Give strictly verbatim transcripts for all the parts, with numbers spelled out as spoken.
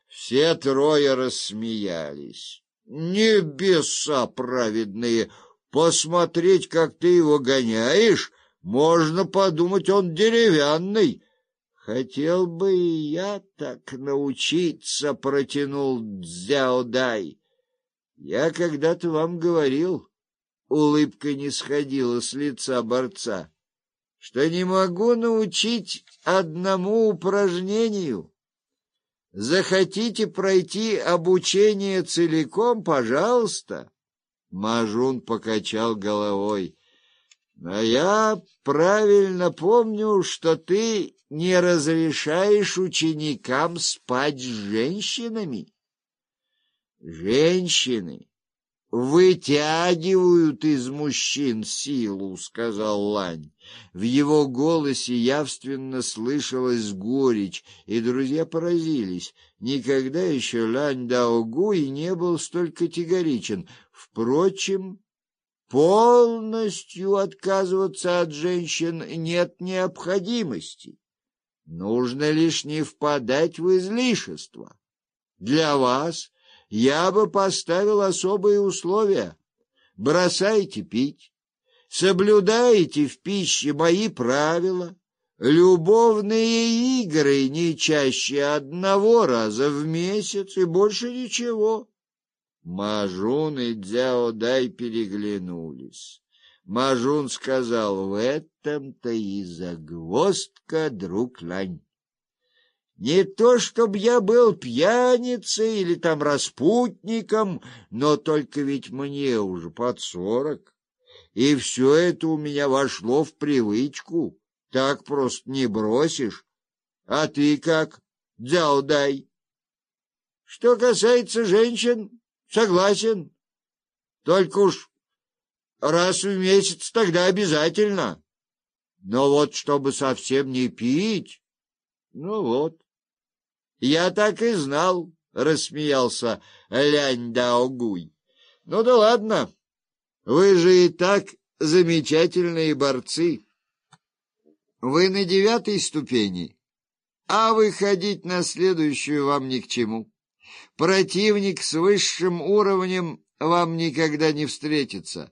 Все трое рассмеялись. Небеса праведные! Посмотреть, как ты его гоняешь, можно подумать, он деревянный. Хотел бы и я так научиться, протянул Цзяодай. Я когда-то вам говорил, улыбка не сходила с лица борца, что не могу научить одному упражнению. Захотите пройти обучение целиком, пожалуйста. Мажун покачал головой. Но я правильно помню, что ты не разрешаешь ученикам спать с женщинами. Женщины вытягивают из мужчин силу, сказал Лань. В его голосе явственно слышалась горечь, и друзья поразились. Никогда еще Лань Даогуй не был столь категоричен. Впрочем, полностью отказываться от женщин нет необходимости. Нужно лишь не впадать в излишество. Для вас я бы поставил особые условия. Бросайте пить, соблюдайте в пище мои правила, любовные игры не чаще одного раза в месяц и больше ничего. Мажун и Цзяодай переглянулись. Мажун сказал: в этом-то и загвоздка, друг Лань. Не то, чтобы я был пьяницей или там распутником, но только ведь мне уже под сорок, и все это у меня вошло в привычку. Так просто не бросишь. А ты как, Цзяодай? Что касается женщин, согласен. Только уж раз в месяц тогда обязательно. Но вот чтобы совсем не пить, ну вот. Я так и знал, рассмеялся Лянь Даогуй. Ну да ладно, вы же и так замечательные борцы. Вы на девятой ступени, а выходить на следующую вам ни к чему. Противник с высшим уровнем вам никогда не встретится.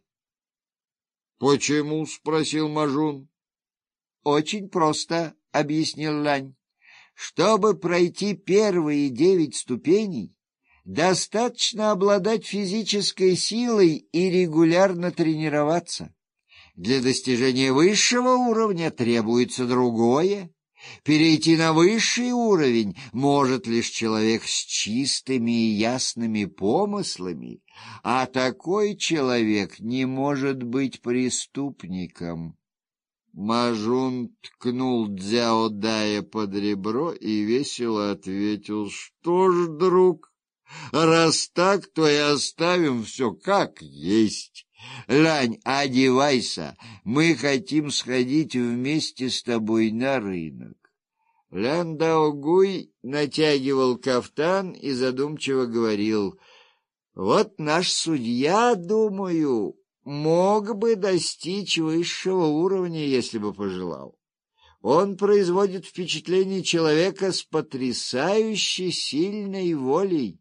— Почему? — спросил Мажун. — Очень просто, — объяснил Лань. Чтобы пройти первые девять ступеней, достаточно обладать физической силой и регулярно тренироваться. Для достижения высшего уровня требуется другое. Перейти на высший уровень может лишь человек с чистыми и ясными помыслами, а такой человек не может быть преступником. Мажун ткнул Цзяодая под ребро и весело ответил: что ж, друг, раз так, то и оставим все как есть. Лань, одевайся, мы хотим сходить вместе с тобой на рынок. Лян Даогуй натягивал кафтан и задумчиво говорил: вот наш судья, думаю, мог бы достичь высшего уровня, если бы пожелал. Он производит впечатление человека с потрясающе сильной волей.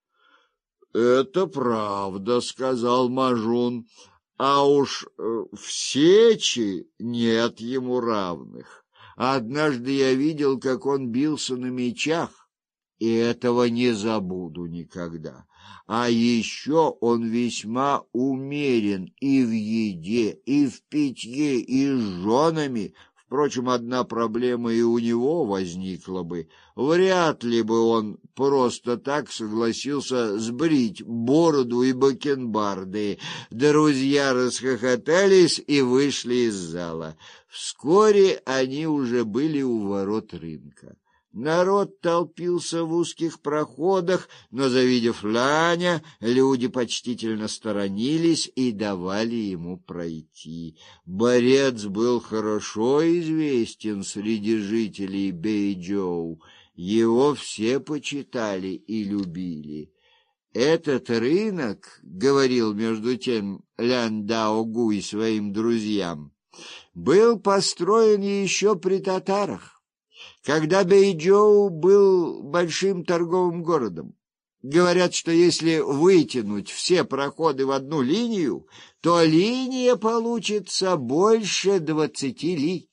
— Это правда, — сказал Мажун, — а уж э, в сечи нет ему равных. Однажды я видел, как он бился на мечах, и этого не забуду никогда. А еще он весьма умерен и в еде, и в питье, и с женами. Впрочем, одна проблема и у него возникла бы. Вряд ли бы он просто так согласился сбрить бороду и бакенбарды. Друзья расхохотались и вышли из зала. Вскоре они уже были у ворот рынка. Народ толпился в узких проходах, но, завидев Ланя, люди почтительно сторонились и давали ему пройти. Борец был хорошо известен среди жителей Бэйчжоу. Его все почитали и любили. Этот рынок, — говорил между тем Лян Даогуй своим друзьям, — был построен еще при татарах. Когда Бэйчжоу был большим торговым городом. Говорят, что если вытянуть все проходы в одну линию, то линия получится больше двадцати ли.